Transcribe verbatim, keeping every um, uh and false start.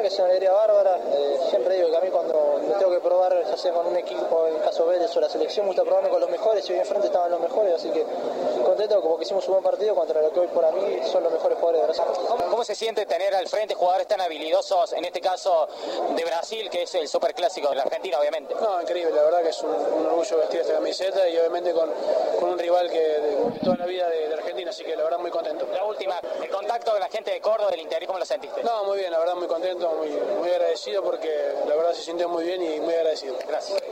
que es una alegría bárbara. Eh, siempre digo que a mí cuando me tengo que probar, ya sea con un equipo, en el caso Vélez o la selección, me gusta probarme con los mejores, y hoy enfrente estaban los mejores, así que contento como que hicimos un buen partido contra lo que hoy por mí son los mejores jugadores de Brasil. ¿Cómo, ¿Cómo se siente tener al frente jugadores tan habilidosos, en este caso de Brasil, que es el superclásico de la Argentina, obviamente? No, increíble, la verdad que es un, un orgullo vestir esta camiseta y obviamente con, con un rival que de, de toda la vida de, de Argentina, así que la verdad muy contento. La última, el contacto con la gente de Córdoba, del interior, ¿cómo lo sentiste? No, muy bien, la verdad muy contento, muy, muy agradecido porque la verdad se sintió muy bien y muy agradecido. Gracias.